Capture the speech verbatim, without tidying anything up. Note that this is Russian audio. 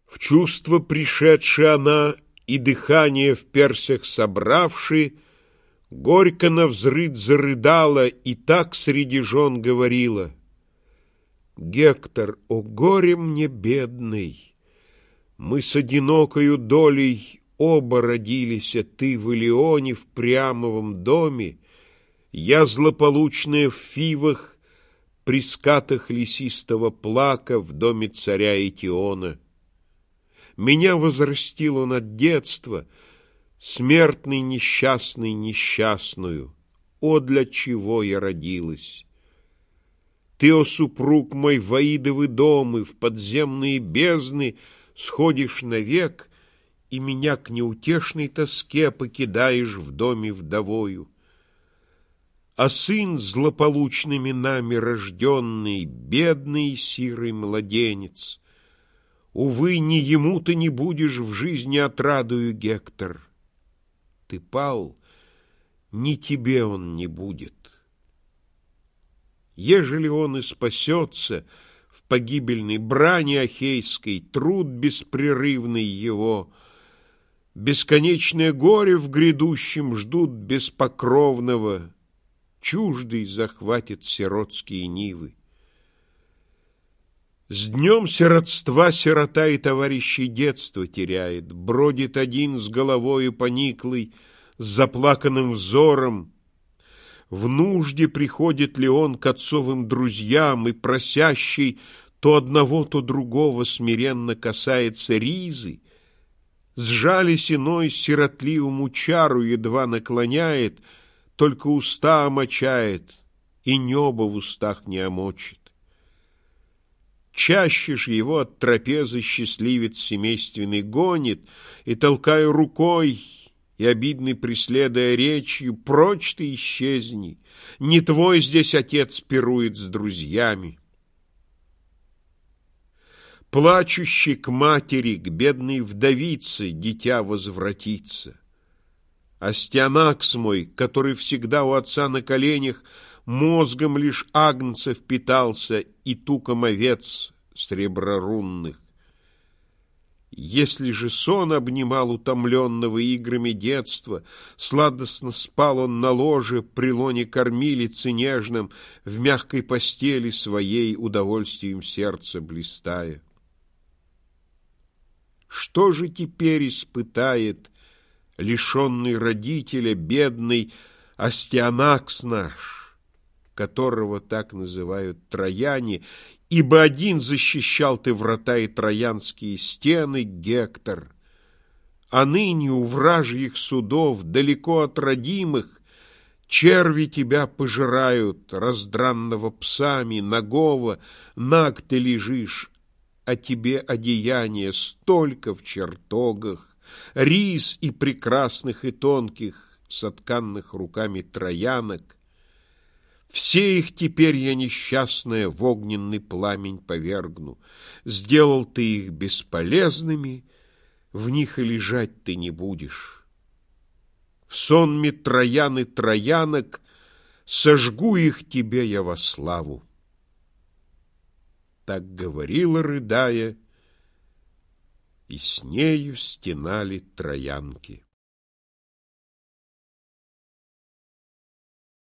В чувство пришедши она, и дыхание в персях собравши, горько навзрыд зарыдала и так среди жен говорила: «Гектор, о горе мне бедный! Мы с одинокою долей оба родились, а ты в Илионе в Приамовом доме, я злополучная в Фивах, при скатах лесистого плака в доме царя Этиона. Меня возрастил он от детства, смертный несчастный несчастную. О, для чего я родилась! Ты, о супруг мой, в Аидовы домы, в подземные бездны сходишь навек, и меня к неутешной тоске покидаешь в доме вдовою. А сын, злополучными нами рожденный, бедный сирый младенец, увы, не ему ты не будешь в жизни отрадою, Гектор. Ты пал, ни тебе он не будет. Ежели он и спасется в погибельной брани ахейской, труд беспрерывный его, бесконечное горе в грядущем ждут беспокровного, чуждый захватит сиротские нивы. С днем сиротства сирота и товарищей детства теряет, бродит один с головою пониклой, с заплаканным взором. В нужде приходит ли он к отцовым друзьям и просящий то одного, то другого смиренно касается ризы, сжались иной сиротливому чару едва наклоняет, только уста омочает, и небо в устах не омочит. Чаще ж его от трапезы счастливец семейственный гонит, и, толкая рукой и обидный преследуя речью: «Прочь ты исчезни, не твой здесь отец пирует с друзьями». Плачущий к матери, к бедной вдовице дитя возвратится. Астианакс мой, который всегда у отца на коленях, мозгом лишь агнца впитался и туком овец среброрунных. Если же сон обнимал утомленного играми детства, сладостно спал он на ложе при лоне кормилицы нежном, в мягкой постели своей удовольствием сердца блистая. Что же теперь испытает лишенный родителя бедный Астианакс наш, которого так называют трояне, ибо один защищал ты врата и троянские стены, Гектор, а ныне у вражьих судов, далеко от родимых, черви тебя пожирают, раздранного псами, нагого, наг ты лежишь, а тебе одеяние столько в чертогах, рис и прекрасных и тонких, сотканных руками троянок. Все их теперь я, несчастная, в огненный пламень повергну. Сделал ты их бесполезными, в них и лежать ты не будешь. В сонме троян и троянок сожгу их тебе я во славу. Так говорила, рыдая, и с нею стенали троянки.